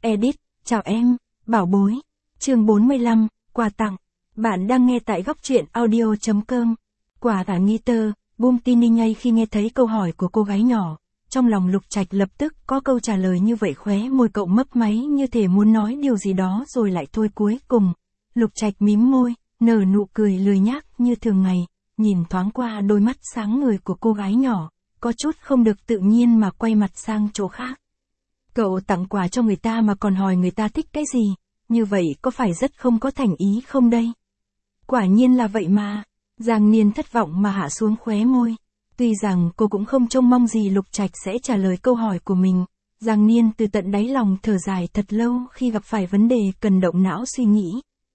Edit, chào em, bảo bối. Chương 45, quà tặng. Bạn đang nghe tại góc truyện audio.com. Quà tặng nghi tơ, Bum Tini ngay khi nghe thấy câu hỏi của cô gái nhỏ. Trong lòng Lục Trạch lập tức có câu trả lời như vậy, khóe môi cậu mấp máy như thể muốn nói điều gì đó rồi lại thôi. Cuối cùng, Lục Trạch mím môi, nở nụ cười lười nhác như thường ngày, nhìn thoáng qua đôi mắt sáng ngời của cô gái nhỏ, có chút không được tự nhiên mà quay mặt sang chỗ khác. Cậu tặng quà cho người ta mà còn hỏi người ta thích cái gì, như vậy có phải rất không có thành ý không đây? Quả nhiên là vậy mà. Giang Niên thất vọng mà hạ xuống khóe môi. Tuy rằng cô cũng không trông mong gì Lục Trạch sẽ trả lời câu hỏi của mình, Giang Niên từ tận đáy lòng thở dài thật lâu khi gặp phải vấn đề cần động não suy nghĩ.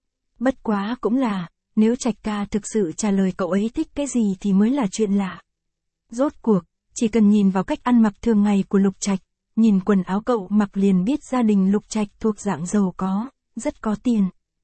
Bất quá cũng là, nếu Trạch ca thực sự trả lời cậu ấy thích cái gì thì mới là chuyện lạ. Rốt cuộc, chỉ cần nhìn vào cách ăn mặc thường ngày của Lục Trạch, nhìn quần áo cậu mặc liền biết gia đình Lục Trạch thuộc dạng giàu có, rất có tiền.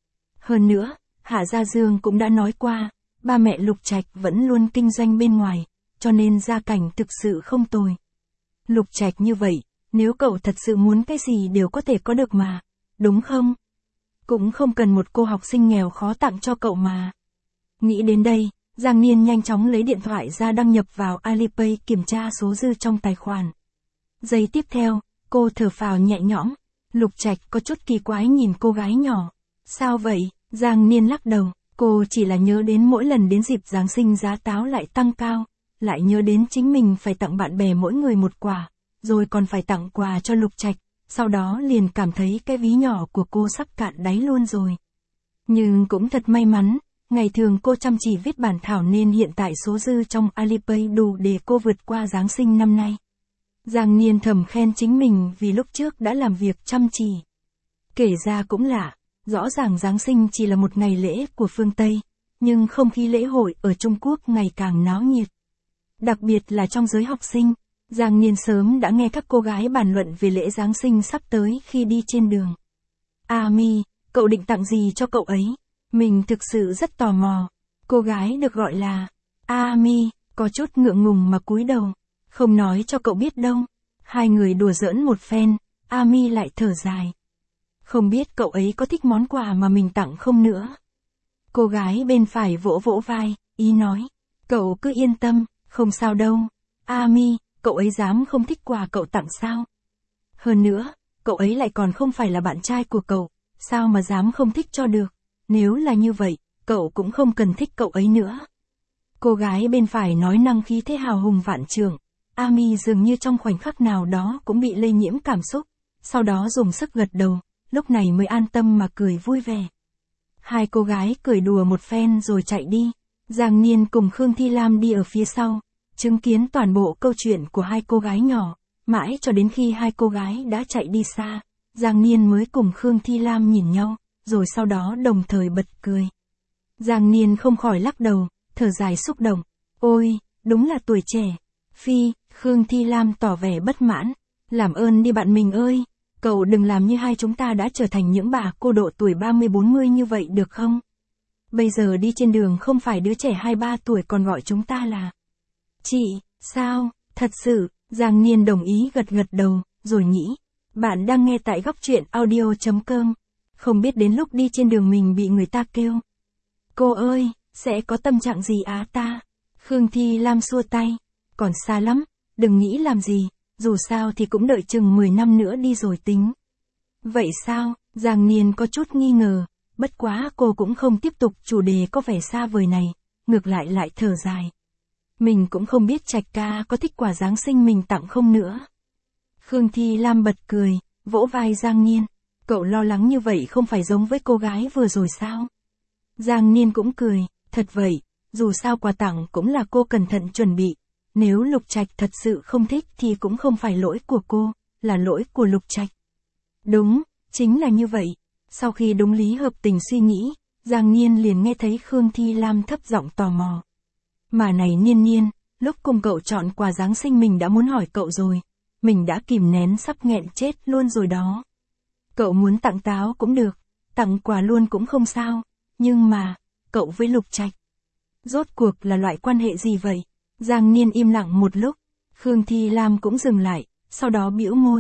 Hơn nữa, Hạ Gia Dương cũng đã nói qua, ba mẹ Lục Trạch vẫn luôn kinh doanh bên ngoài, cho nên gia cảnh thực sự không tồi. Lục Trạch như vậy, nếu cậu thật sự muốn cái gì đều có thể có được mà, đúng không? Cũng không cần một cô học sinh nghèo khó tặng cho cậu mà. Nghĩ đến đây, Giang Niên nhanh chóng lấy điện thoại ra đăng nhập vào Alipay kiểm tra số dư trong tài khoản. Giây tiếp theo, cô thở phào nhẹ nhõm. Lục Trạch có chút kỳ quái nhìn cô gái nhỏ. Sao vậy? Giang Niên lắc đầu. Cô chỉ là nhớ đến mỗi lần đến dịp Giáng sinh giá táo lại tăng cao, lại nhớ đến chính mình phải tặng bạn bè mỗi người một quà, rồi còn phải tặng quà cho Lục Trạch, sau đó liền cảm thấy cái ví nhỏ của cô sắp cạn đáy luôn rồi. Nhưng cũng thật may mắn, ngày thường cô chăm chỉ viết bản thảo nên hiện tại số dư trong Alipay đủ để cô vượt qua Giáng sinh năm nay. Giang Niên thầm khen chính mình vì lúc trước đã làm việc chăm chỉ. Kể ra cũng lạ, rõ ràng Giáng sinh chỉ là một ngày lễ của phương Tây, nhưng không khí lễ hội ở Trung Quốc ngày càng náo nhiệt. Đặc biệt là trong giới học sinh, Giang Niên sớm đã nghe các cô gái bàn luận về lễ Giáng sinh sắp tới khi đi trên đường. Mi, cậu định tặng gì cho cậu ấy? Mình thực sự rất tò mò. Cô gái được gọi là Mi, có chút ngượng ngùng mà cúi đầu. Không nói cho cậu biết đâu. Hai người đùa giỡn một phen, Mi lại thở dài. Không biết cậu ấy có thích món quà mà mình tặng không nữa. Cô gái bên phải vỗ vỗ vai, ý nói. Cậu cứ yên tâm, không sao đâu. Mi, cậu ấy dám không thích quà cậu tặng sao? Hơn nữa, cậu ấy lại còn không phải là bạn trai của cậu, sao mà dám không thích cho được? Nếu là như vậy, cậu cũng không cần thích cậu ấy nữa. Cô gái bên phải nói năng khí thế hào hùng vạn trượng. Mi dường như trong khoảnh khắc nào đó cũng bị lây nhiễm cảm xúc, sau đó dùng sức gật đầu, lúc này mới an tâm mà cười vui vẻ. Hai cô gái cười đùa một phen rồi chạy đi. Giang Niên cùng Khương Thi Lam đi ở phía sau, chứng kiến toàn bộ câu chuyện của hai cô gái nhỏ, mãi cho đến khi hai cô gái đã chạy đi xa, Giang Niên mới cùng Khương Thi Lam nhìn nhau, rồi sau đó đồng thời bật cười. Giang Niên không khỏi lắc đầu, thở dài xúc động. Ôi, đúng là tuổi trẻ. Phi, Khương Thi Lam tỏ vẻ bất mãn. Làm ơn đi bạn mình ơi, cậu đừng làm như hai chúng ta đã trở thành những bà cô độ tuổi 30-40 như vậy được không? Bây giờ đi trên đường không phải đứa trẻ 2-3 tuổi còn gọi chúng ta là chị, sao, thật sự, Giang Niên đồng ý gật gật đầu, rồi nghĩ. Bạn đang nghe tại góc truyện audio.com. Không biết đến lúc đi trên đường mình bị người ta kêu. Cô ơi, sẽ có tâm trạng gì ta? Khương Thi Lam xua tay. Còn xa lắm, đừng nghĩ làm gì, dù sao thì cũng đợi chừng 10 năm nữa đi rồi tính. Vậy sao? Giang Niên có chút nghi ngờ, bất quá cô cũng không tiếp tục chủ đề có vẻ xa vời này, ngược lại thở dài. Mình cũng không biết Trạch ca có thích quà Giáng sinh mình tặng không nữa. Khương Thi Lam bật cười, vỗ vai Giang Niên. Cậu lo lắng như vậy không phải giống với cô gái vừa rồi sao? Giang Niên cũng cười, thật vậy, dù sao quà tặng cũng là cô cẩn thận chuẩn bị. Nếu Lục Trạch thật sự không thích thì cũng không phải lỗi của cô, là lỗi của Lục Trạch. Đúng, chính là như vậy. Sau khi đúng lý hợp tình suy nghĩ, Giang Niên liền nghe thấy Khương Thi Lam thấp giọng tò mò. Mà này Niên, lúc cùng cậu chọn quà Giáng sinh mình đã muốn hỏi cậu rồi. Mình đã kìm nén sắp nghẹn chết luôn rồi đó. Cậu muốn tặng táo cũng được, tặng quà luôn cũng không sao. Nhưng mà, cậu với Lục Trạch, rốt cuộc là loại quan hệ gì vậy? Giang Niên im lặng một lúc, Khương Thi Lam cũng dừng lại, sau đó bĩu môi.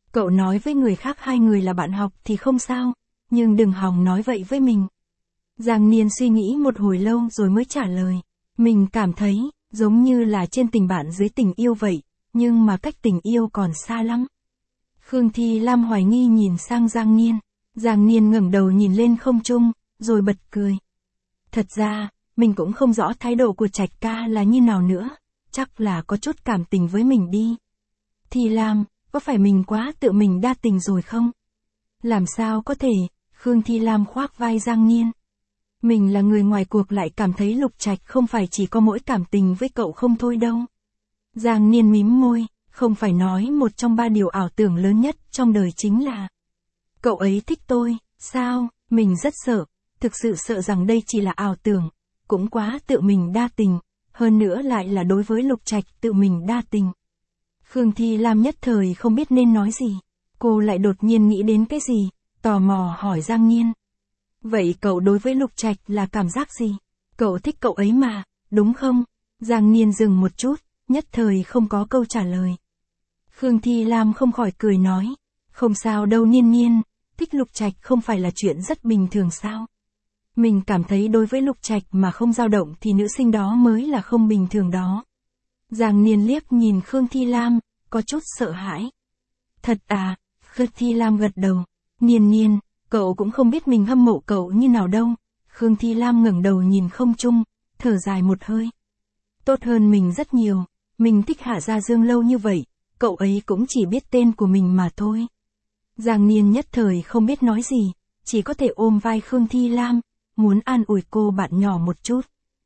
Cậu nói với người khác hai người là bạn học thì không sao, nhưng đừng hòng nói vậy với mình. Giang Niên suy nghĩ một hồi lâu rồi mới trả lời. Mình cảm thấy, giống như là trên tình bạn dưới tình yêu vậy, nhưng mà cách tình yêu còn xa lắm. Khương Thi Lam hoài nghi nhìn sang Giang Niên. Giang Niên ngẩng đầu nhìn lên không trung, rồi bật cười. Thật ra, mình cũng không rõ thái độ của Trạch ca là như nào nữa, chắc là có chút cảm tình với mình đi. Thi Lam, có phải mình quá tự mình đa tình rồi không? Làm sao có thể, Khương Thi Lam khoác vai Giang Niên. Mình là người ngoài cuộc lại cảm thấy Lục Trạch không phải chỉ có mỗi cảm tình với cậu không thôi đâu. Giang Niên mím môi, không phải nói một trong ba điều ảo tưởng lớn nhất trong đời chính là cậu ấy thích tôi, sao, mình rất sợ, thực sự sợ rằng đây chỉ là ảo tưởng, cũng quá tự mình đa tình, hơn nữa lại là đối với Lục Trạch tự mình đa tình. Khương Thi Lam nhất thời không biết nên nói gì, cô lại đột nhiên nghĩ đến cái gì, tò mò hỏi Giang Niên. Vậy cậu đối với Lục Trạch là cảm giác gì? Cậu thích cậu ấy mà, đúng không? Giang Niên dừng một chút, nhất thời không có câu trả lời. Khương Thi Lam không khỏi cười nói, không sao đâu Niên Niên, thích Lục Trạch không phải là chuyện rất bình thường sao? Mình cảm thấy đối với Lục Trạch mà không dao động thì nữ sinh đó mới là không bình thường đó. Giang Niên liếc nhìn Khương Thi Lam, có chút sợ hãi. Thật à, Khương Thi Lam gật đầu. Niên Niên, cậu cũng không biết mình hâm mộ cậu như nào đâu. Khương Thi Lam ngẩng đầu nhìn không trung, thở dài một hơi. Tốt hơn mình rất nhiều, mình thích Hạ Gia Dương lâu như vậy, cậu ấy cũng chỉ biết tên của mình mà thôi. Giang Niên nhất thời không biết nói gì, chỉ có thể ôm vai Khương Thi Lam, muốn an ủi cô bạn nhỏ một chút.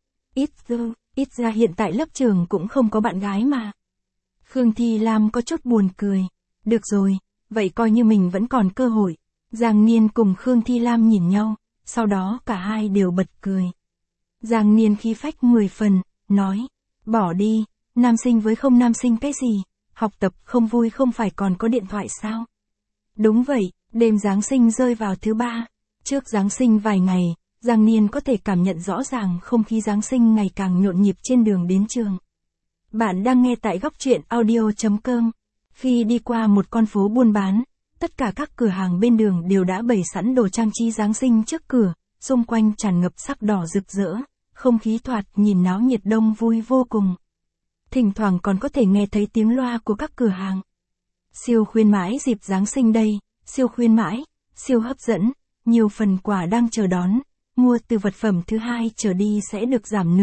Ít ra hiện tại lớp trường cũng không có bạn gái mà. Khương Thi Lam có chút buồn cười. Được rồi, vậy coi như mình vẫn còn cơ hội. Giang Niên cùng Khương Thi Lam nhìn nhau, sau đó cả hai đều bật cười. Giang Niên khí phách 10 phần, nói, bỏ đi, nam sinh với không nam sinh cái gì, học tập không vui không phải còn có điện thoại sao? Đúng vậy, đêm Giáng sinh rơi vào thứ ba, trước Giáng sinh vài ngày, Giang Niên có thể cảm nhận rõ ràng không khí Giáng sinh ngày càng nhộn nhịp trên đường đến trường. Bạn đang nghe tại góc truyện audio.com. Khi đi qua một con phố buôn bán, tất cả các cửa hàng bên đường đều đã bày sẵn đồ trang trí Giáng sinh trước cửa, xung quanh tràn ngập sắc đỏ rực rỡ, không khí thoạt nhìn náo nhiệt đông vui vô cùng. Thỉnh thoảng còn có thể nghe thấy tiếng loa của các cửa hàng. Siêu khuyến mãi dịp Giáng sinh đây, siêu khuyến mãi, siêu hấp dẫn, nhiều phần quà đang chờ đón, mua từ vật phẩm thứ 2 trở đi sẽ được giảm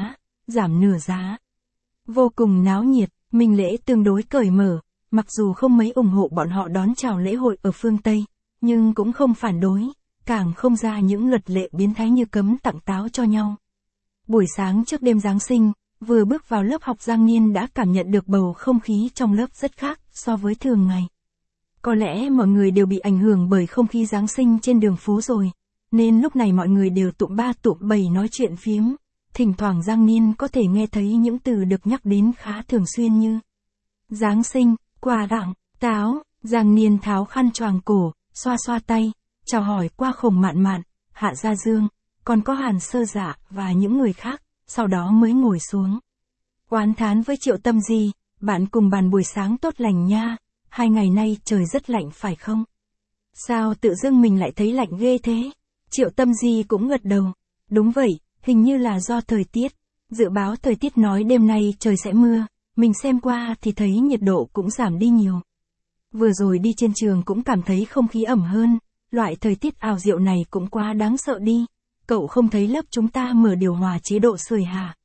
nửa giá. Vô cùng náo nhiệt, minh lễ tương đối cởi mở, mặc dù không mấy ủng hộ bọn họ đón chào lễ hội ở phương Tây, nhưng cũng không phản đối, càng không ra những luật lệ biến thái như cấm tặng táo cho nhau. Buổi sáng trước đêm Giáng sinh, vừa bước vào lớp học Giang Niên đã cảm nhận được bầu không khí trong lớp rất khác so với thường ngày. Có lẽ mọi người đều bị ảnh hưởng bởi không khí Giáng sinh trên đường phố rồi, nên lúc này mọi người đều tụm ba tụm bảy nói chuyện phiếm. Thỉnh thoảng Giang Niên có thể nghe thấy những từ được nhắc đến khá thường xuyên như Giáng sinh, quà tặng, táo. Giang Niên tháo khăn choàng cổ, xoa xoa tay, chào hỏi qua Khổng Mạn Mạn, Hạ Gia Dương, còn có Hàn Sơ Dạ và những người khác, sau đó mới ngồi xuống. Oán thán với Triệu Tâm Di, bạn cùng bàn buổi sáng tốt lành nha, 2 ngày nay trời rất lạnh phải không? Sao tự dưng mình lại thấy lạnh ghê thế? Triệu Tâm Di cũng gật đầu. Đúng vậy, hình như là do thời tiết. Dự báo thời tiết nói đêm nay trời sẽ mưa, mình xem qua thì thấy nhiệt độ cũng giảm đi nhiều. Vừa rồi đi trên trường cũng cảm thấy không khí ẩm hơn, loại thời tiết ảo diệu này cũng quá đáng sợ đi. Cậu không thấy lớp chúng ta mở điều hòa chế độ sưởi hả?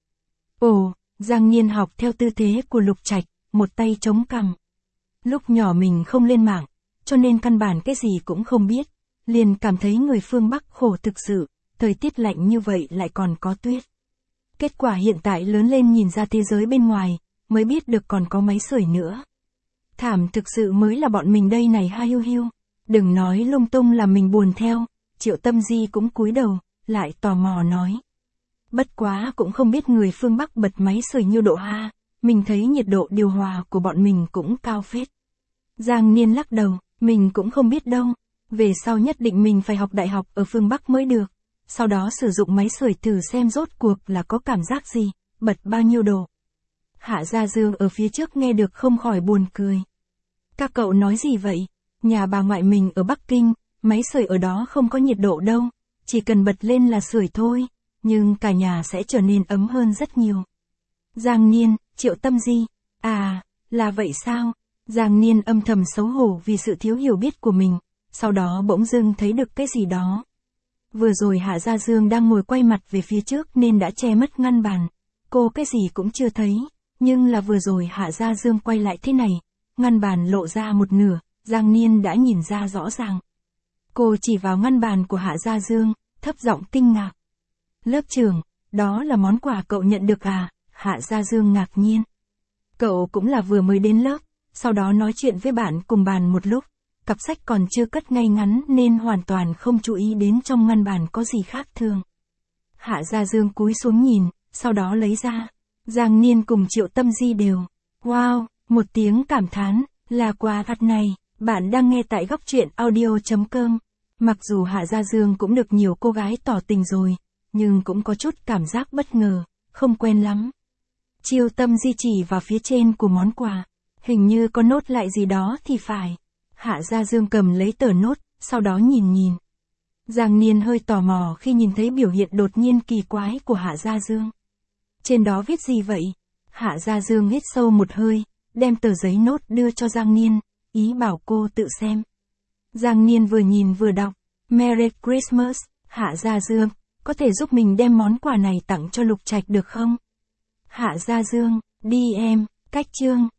Ồ, Giang Niên học theo tư thế của Lục Trạch, một tay chống cằm. Lúc nhỏ mình không lên mạng, cho nên căn bản cái gì cũng không biết, liền cảm thấy người phương Bắc khổ thực sự, thời tiết lạnh như vậy lại còn có tuyết. Kết quả hiện tại lớn lên nhìn ra thế giới bên ngoài, mới biết được còn có máy sưởi nữa. Thảm thực sự mới là bọn mình đây này ha hiu hiu. Đừng nói lung tung là mình buồn theo. Triệu Tâm Di cũng cúi đầu, lại tò mò nói. Bất quá cũng không biết người phương Bắc bật máy sưởi nhiêu độ ha, mình thấy nhiệt độ điều hòa của bọn mình cũng cao phết. Giang Niên lắc đầu, mình cũng không biết đâu, về sau nhất định mình phải học đại học ở phương Bắc mới được, sau đó sử dụng máy sưởi thử xem rốt cuộc là có cảm giác gì, bật bao nhiêu độ. Hạ Gia Dương ở phía trước nghe được không khỏi buồn cười. Các cậu nói gì vậy? Nhà bà ngoại mình ở Bắc Kinh, máy sưởi ở đó không có nhiệt độ đâu, chỉ cần bật lên là sưởi thôi, nhưng cả nhà sẽ trở nên ấm hơn rất nhiều. Giang Niên, Triệu Tâm Di, à, là vậy sao? Giang Niên âm thầm xấu hổ vì sự thiếu hiểu biết của mình, sau đó bỗng dưng thấy được cái gì đó. Vừa rồi Hạ Gia Dương đang ngồi quay mặt về phía trước nên đã che mất ngăn bàn. Cô cái gì cũng chưa thấy, nhưng là vừa rồi Hạ Gia Dương quay lại thế này, ngăn bàn lộ ra một nửa, Giang Niên đã nhìn ra rõ ràng. Cô chỉ vào ngăn bàn của Hạ Gia Dương, thấp giọng kinh ngạc. Lớp trưởng, đó là món quà cậu nhận được à? Hạ Gia Dương ngạc nhiên. Cậu cũng là vừa mới đến lớp, sau đó nói chuyện với bạn cùng bàn một lúc, cặp sách còn chưa cất ngay ngắn nên hoàn toàn không chú ý đến trong ngăn bàn có gì khác thường. Hạ Gia Dương cúi xuống nhìn, sau đó lấy ra. Giang Niên cùng Triệu Tâm Di đều. Wow, một tiếng cảm thán, là quà thật này, bạn đang nghe tại góc truyện audio.com. Mặc dù Hạ Gia Dương cũng được nhiều cô gái tỏ tình rồi, nhưng cũng có chút cảm giác bất ngờ, không quen lắm. Triệu Tâm Di chỉ vào phía trên của món quà, hình như có nốt lại gì đó thì phải. Hạ Gia Dương cầm lấy tờ nốt, sau đó nhìn. Giang Niên hơi tò mò khi nhìn thấy biểu hiện đột nhiên kỳ quái của Hạ Gia Dương. Trên đó viết gì vậy? Hạ Gia Dương hít sâu một hơi, đem tờ giấy nốt đưa cho Giang Niên, ý bảo cô tự xem. Giang Niên vừa nhìn vừa đọc, Merry Christmas, Hạ Gia Dương, có thể giúp mình đem món quà này tặng cho Lục Trạch được không? Hạ Gia Dương, đi em, cách chương.